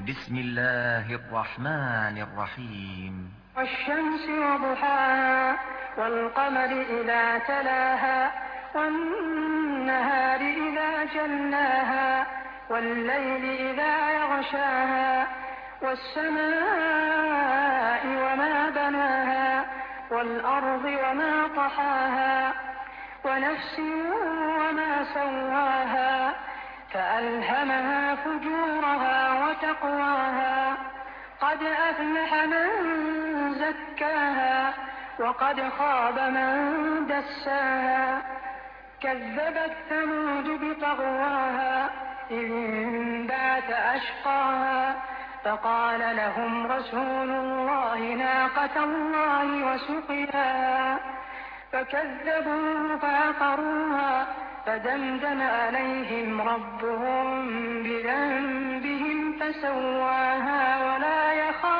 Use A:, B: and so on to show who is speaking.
A: بسم الله الرحمن الرحيم.
B: والشمس وضحاها والقمر إذا تلاها والنهار إذا جلاها والليل إذا يغشاها والسماء وما بناها والأرض وما طحاها ونفس وما سواها فألهمها فجورها وتقواها قد أفلح من زكاها وقد خاب من دساها كذبت ثمود بطغواها إذ انبعث أشقاها فقال لهم رسول الله ناقة الله وسقياها فكذبوا فعقروها فدمدم عليهم ربهم بذنبهم فسواها ولا يخاف